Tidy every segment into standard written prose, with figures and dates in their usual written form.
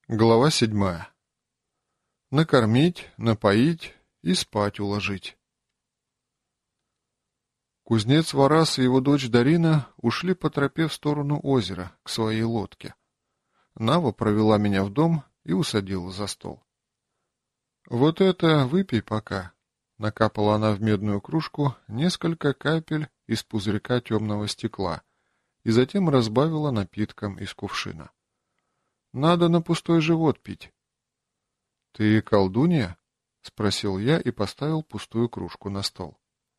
Глава 7. Накормить, напоить и спать уложить. Кузнец Варас и его дочь Дарина ушли по тропе в сторону озера, к своей лодке. Нава провела меня в дом и усадила за стол. «Вот это выпей пока», — накапала она в медную кружку несколько капель из пузырька темного стекла и затем разбавила напитком из кувшина. «Надо на пустой живот пить». «Ты колдунья?» — спросил я и поставил пустую кружку на стол.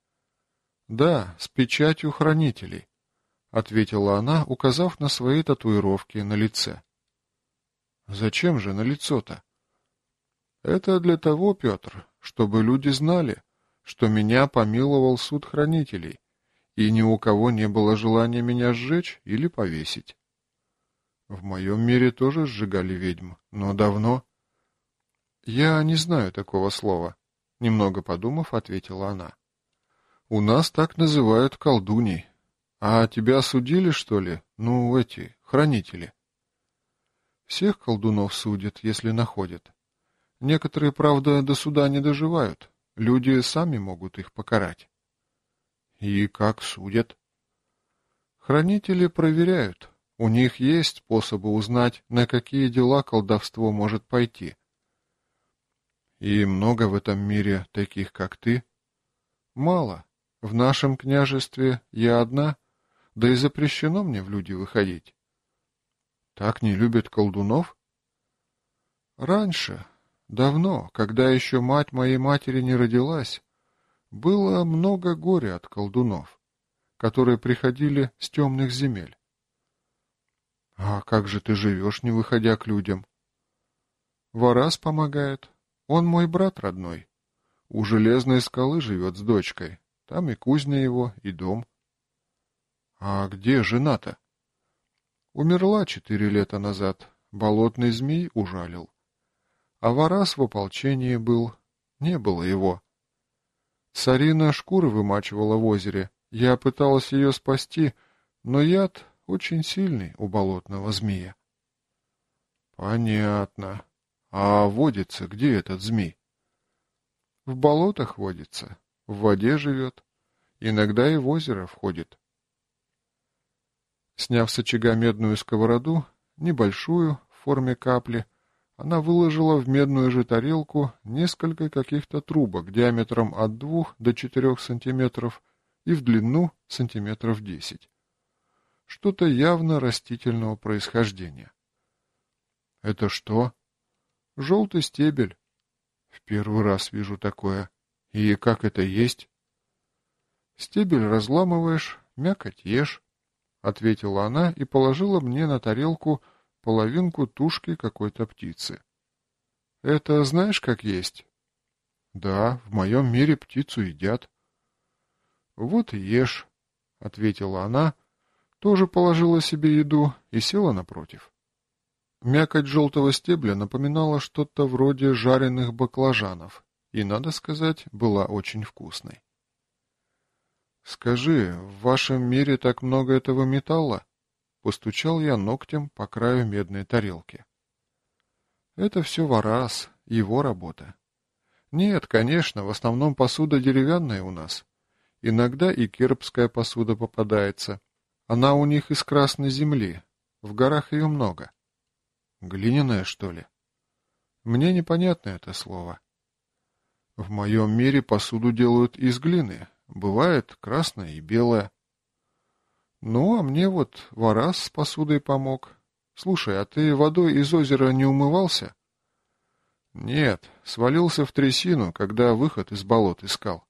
«Да, с печатью хранителей», — ответила она, указав на свои татуировки на лице. «Зачем же на лицо-то?» «Это для того, Петр, чтобы люди знали, что меня помиловал суд хранителей, и ни у кого не было желания меня сжечь или повесить. В моем мире тоже сжигали ведьм, но давно». «Я не знаю такого слова», — немного подумав, ответила она. «У нас так называют колдуней. А тебя судили, что ли? Ну, эти, хранители». «Всех колдунов судят, если находят. Некоторые, правда, до суда не доживают. Люди сами могут их покарать». «И как судят?» «Хранители проверяют. У них есть способы узнать, на какие дела колдовство может пойти». «И много в этом мире таких, как ты?» «Мало. В нашем княжестве я одна, да и запрещено мне в люди выходить». «Так не любят колдунов?» «Раньше, давно, когда еще мать моей матери не родилась, было много горя от колдунов, которые приходили с темных земель». «А как же ты живешь, не выходя к людям?» «Варас помогает. Он мой брат родной. У Железной скалы живет с дочкой. Там и кузня его, и дом». «А где жена-то?» «Умерла 4 лета назад. Болотный змей ужалил. А Варас в ополчении был. Не было его. Сарина шкуры вымачивала в озере. Я пыталась ее спасти, но яд очень сильный у болотного змея». «Понятно. А водится где этот змей?» «В болотах водится, в воде живет, иногда и в озеро входит». Сняв с очага медную сковороду, небольшую, в форме капли, она выложила в медную же тарелку несколько каких-то трубок диаметром от 2 до 4 сантиметров и в длину сантиметров 10. Что-то явно растительного происхождения. «Это что?» «Желтый стебель». «В первый раз вижу такое. И как это есть?» «Стебель разламываешь, мякоть ешь», — ответила она и положила мне на тарелку половинку тушки какой-то птицы. «Это знаешь, как есть?» «Да, в моем мире птицу едят». «Вот и ешь», — ответила она, тоже положила себе еду и села напротив. Мякоть желтого стебля напоминала что-то вроде жареных баклажанов и, надо сказать, была очень вкусной. «Скажи, в вашем мире так много этого металла?» — постучал я ногтем по краю медной тарелки. «Это все Варас, его работа. Нет, конечно, в основном посуда деревянная у нас. Иногда и кирпская посуда попадается. Она у них из красной земли, в горах ее много». «Глиняная, что ли?» «Мне непонятно это слово». «В моем мире посуду делают из глины. Бывает красная и белая». «Ну, а мне вот Варас с посудой помог. Слушай, а ты водой из озера не умывался?» «Нет, свалился в трясину, когда выход из болот искал».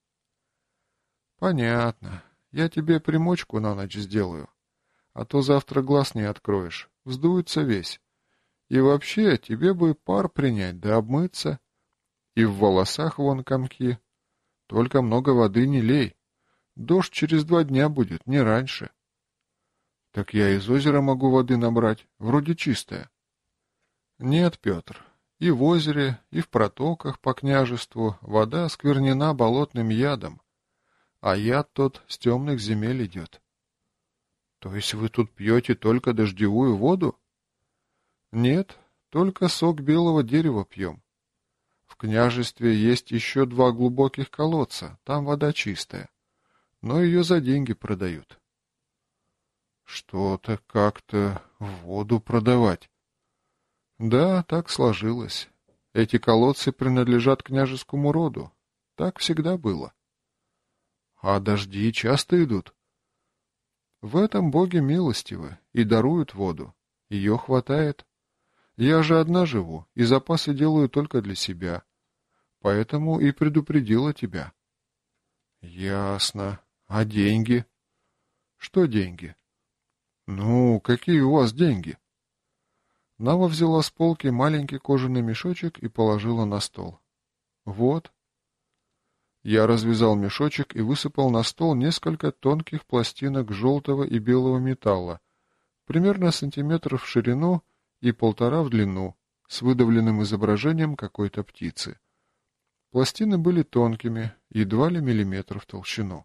«Понятно. Я тебе примочку на ночь сделаю. А то завтра глаз не откроешь. Вздуется весь. И вообще, тебе бы пар принять да обмыться. И в волосах вон комки. Только много воды не лей. Дождь через 2 дня будет, не раньше». «Так я из озера могу воды набрать, вроде чистая». «Нет, Петр, и в озере, и в протоках по княжеству вода осквернена болотным ядом, а яд тот с темных земель идет». «То есть вы тут пьете только дождевую воду?» «Нет, только сок белого дерева пьем. В княжестве есть еще 2 глубоких колодца, там вода чистая, но ее за деньги продают. Что-то как-то воду продавать. Да, так сложилось. Эти колодцы принадлежат княжескому роду. Так всегда было. А дожди часто идут? В этом боги милостивы и даруют воду. Ее хватает. Я же одна живу, и запасы делаю только для себя. Поэтому и предупредила тебя. Ясно. А деньги? Что деньги? Ну, какие у вас деньги? Нава взяла с полки маленький кожаный мешочек и положила на стол. Вот. Я развязал мешочек и высыпал на стол несколько тонких пластинок желтого и белого металла, примерно сантиметров в ширину и 1,5 в длину, с выдавленным изображением какой-то птицы. Пластины были тонкими, едва ли миллиметр в толщину.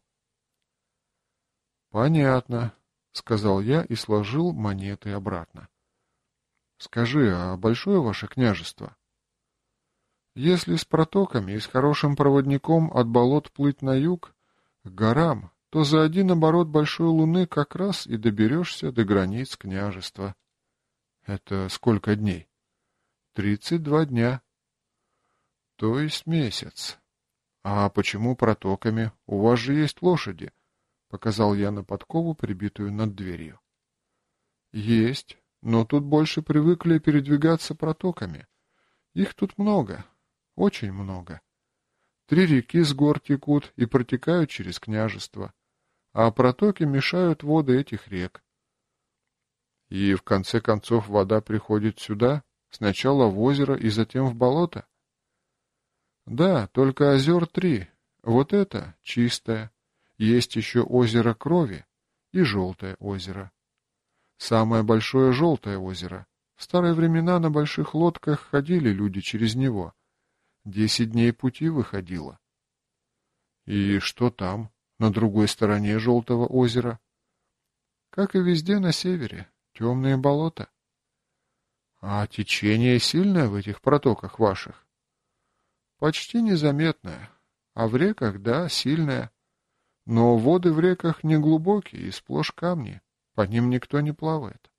«Понятно», — сказал я и сложил монеты обратно. «Скажи, а большое ваше княжество?» «Если с протоками и с хорошим проводником от болот плыть на юг, к горам, то за один оборот большой луны как раз и доберешься до границ княжества». «Это сколько дней?» 32 дня. То есть месяц. А почему протоками? У вас же есть лошади, показал я на подкову, прибитую над дверью. Есть, но тут больше привыкли передвигаться протоками. Их тут много, очень много. 3 реки с гор текут и протекают через княжество, а протоки мешают воды этих рек. И в конце концов вода приходит сюда, сначала в озеро и затем в болото? Да, только озер 3. Вот это чистое. Есть еще озеро Крови и Желтое озеро. Самое большое Желтое озеро. В старые времена на больших лодках ходили люди через него. 10 дней пути выходило. И что там, на другой стороне Желтого озера? Как и везде на севере, темные болота. А течение сильное в этих протоках ваших? Почти незаметное. А в реках, да, сильное. Но воды в реках не глубокие и сплошь камни. По ним никто не плавает.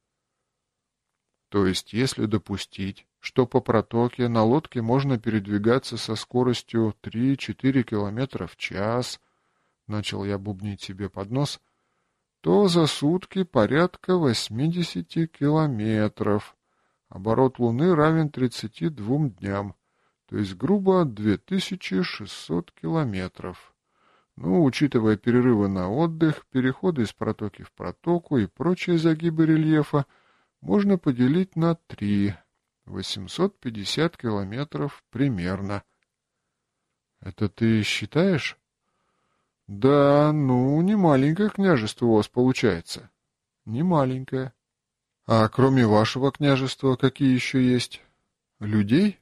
То есть, если допустить, что по протоке на лодке можно передвигаться со скоростью 3-4 километра в час, начал я бубнить себе под нос, то за сутки порядка 80 километров. Оборот Луны равен 32 дням, то есть грубо 2600 километров. Ну, учитывая перерывы на отдых, переходы из протоки в протоку и прочие загибы рельефа, можно поделить на 3. 850 километров примерно. Это ты считаешь? Да, ну, не маленькое княжество у вас получается. Не маленькое. А кроме вашего княжества, какие еще есть? Людей?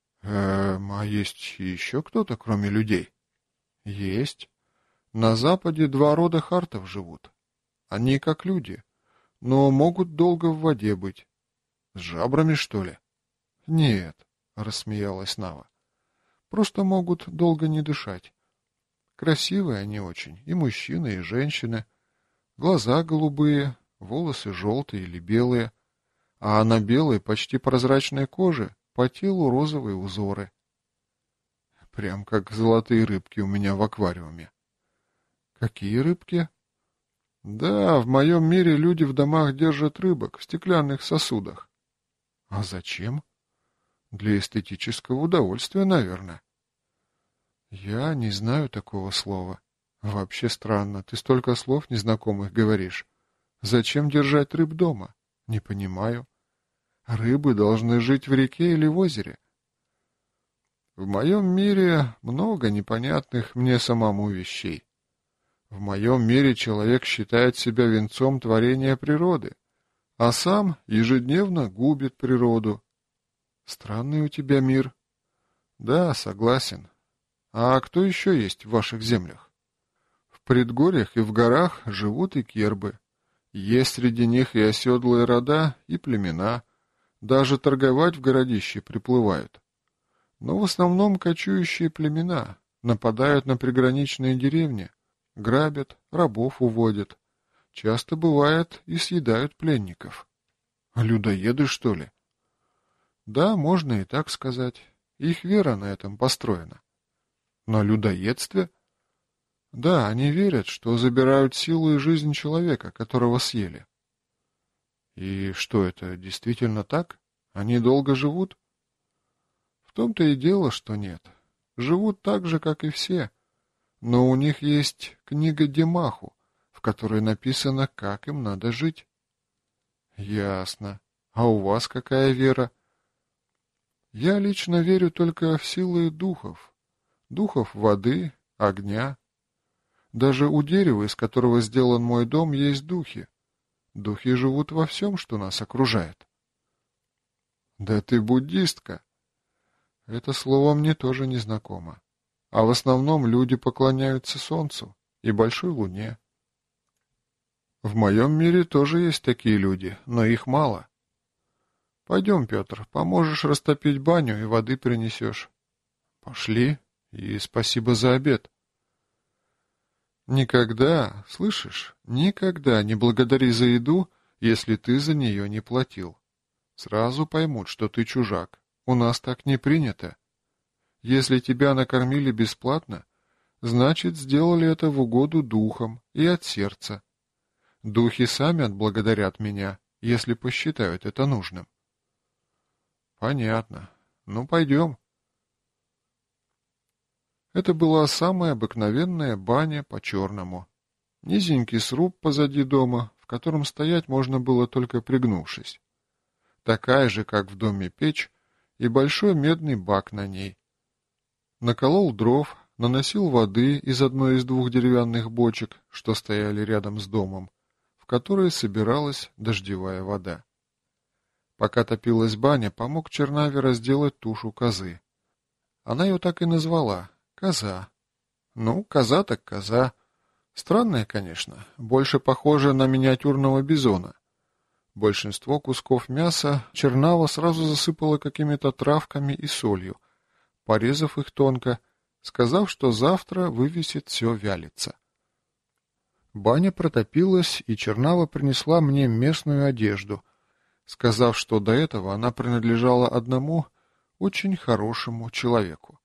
А есть еще кто-то, кроме людей? Есть. На западе 2 рода хартов живут. Они как люди, но могут долго в воде быть. С жабрами, что ли? Нет, рассмеялась Нава. Просто могут долго не дышать. Красивые они очень, и мужчины, и женщины. Глаза голубые, волосы желтые или белые, а на белой, почти прозрачной коже по телу розовые узоры. Прям как золотые рыбки у меня в аквариуме. Какие рыбки? Да, в моем мире люди в домах держат рыбок в стеклянных сосудах. А зачем? Для эстетического удовольствия, наверное. Я не знаю такого слова. Вообще странно, ты столько слов незнакомых говоришь. Зачем держать рыб дома? Не понимаю. Рыбы должны жить в реке или в озере. В моем мире много непонятных мне самому вещей. В моем мире человек считает себя венцом творения природы, а сам ежедневно губит природу. Странный у тебя мир. Да, согласен. А кто еще есть в ваших землях? В предгорьях и в горах живут и кербы. Есть среди них и оседлые рода, и племена. Даже торговать в городище приплывают. Но в основном кочующие племена нападают на приграничные деревни, грабят, рабов уводят. Часто бывает и съедают пленников. Людоеды, что ли? Да, можно и так сказать. Их вера на этом построена. На людоедстве? Да, они верят, что забирают силу и жизнь человека, которого съели. И что это, действительно так? Они долго живут? В том-то и дело, что нет. Живут так же, как и все. Но у них есть книга Демаху, в которой написано, как им надо жить. Ясно. А у вас какая вера? Я лично верю только в силы духов. Духов воды, огня. Даже у дерева, из которого сделан мой дом, есть духи. Духи живут во всем, что нас окружает. Да ты буддистка. Это слово мне тоже не знакомо. А в основном люди поклоняются солнцу и большой луне. В моем мире тоже есть такие люди, но их мало. Пойдем, Петр, поможешь растопить баню и воды принесешь. Пошли, и спасибо за обед. Никогда, слышишь, никогда не благодари за еду, если ты за нее не платил. Сразу поймут, что ты чужак. У нас так не принято. Если тебя накормили бесплатно, значит, сделали это в угоду духам и от сердца. Духи сами отблагодарят меня, если посчитают это нужным. Понятно. Ну, пойдем. Это была самая обыкновенная баня по-черному. Низенький сруб позади дома, в котором стоять можно было только пригнувшись. Такая же, как в доме печь, и большой медный бак на ней. Наколол дров, наносил воды из одной из двух деревянных бочек, что стояли рядом с домом, в которые собиралась дождевая вода. Пока топилась баня, помог Чернаве разделать тушу козы. Она ее так и назвала — коза. Ну, коза так коза. Странная, конечно, больше похожа на миниатюрного бизона. Большинство кусков мяса Чернава сразу засыпала какими-то травками и солью, порезав их тонко, сказав, что завтра вывесит все вялиться. Баня протопилась, и Чернава принесла мне местную одежду, сказав, что до этого она принадлежала одному очень хорошему человеку.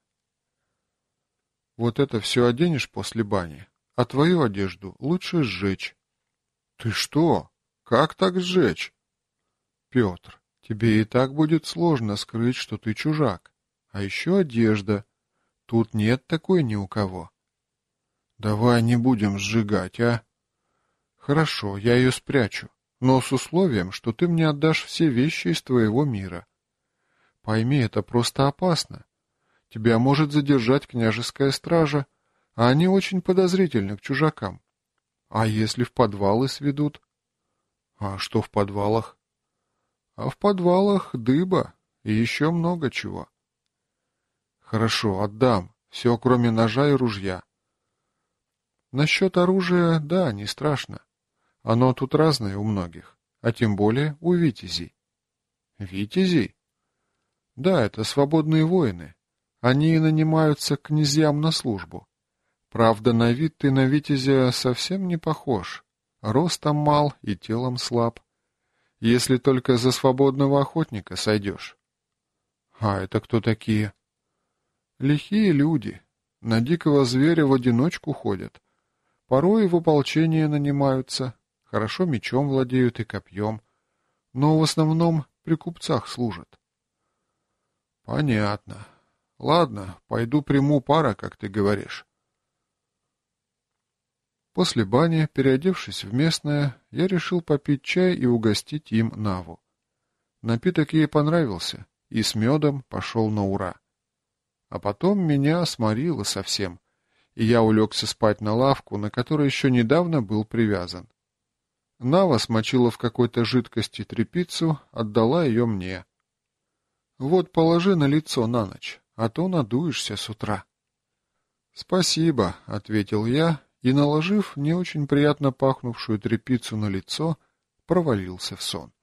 Вот это все оденешь после бани, а твою одежду лучше сжечь. Ты что? Как так сжечь? Петр, тебе и так будет сложно скрыть, что ты чужак. А еще одежда. Тут нет такой ни у кого. Давай не будем сжигать, а? Хорошо, я ее спрячу, но с условием, что ты мне отдашь все вещи из твоего мира. Пойми, это просто опасно. Тебя может задержать княжеская стража, а они очень подозрительны к чужакам. А если в подвалы сведут? А что в подвалах? А в подвалах дыба и еще много чего. Хорошо, отдам. Все, кроме ножа и ружья. Насчет оружия, да, не страшно. Оно тут разное у многих, а тем более у витязей. Витязей? Да, это свободные воины. Они нанимаются к князьям на службу. Правда, на вид ты на витязя совсем не похож. Ростом мал и телом слаб. Если только за свободного охотника сойдешь. А это кто такие? Лихие люди. На дикого зверя в одиночку ходят. Порой в ополчение нанимаются. Хорошо мечом владеют и копьем. Но в основном при купцах служат. Понятно. Ладно, пойду приму пара, как ты говоришь. После бани, переодевшись в местное, я решил попить чай и угостить им Наву. Напиток ей понравился, и с медом пошел на ура. А потом меня сморило совсем, и я улегся спать на лавку, на которой еще недавно был привязан. Нава смочила в какой-то жидкости тряпицу, отдала ее мне. Вот положи на лицо на ночь, а то надуешься с утра. — Спасибо, — ответил я, и, наложив не очень приятно пахнувшую тряпицу на лицо, провалился в сон.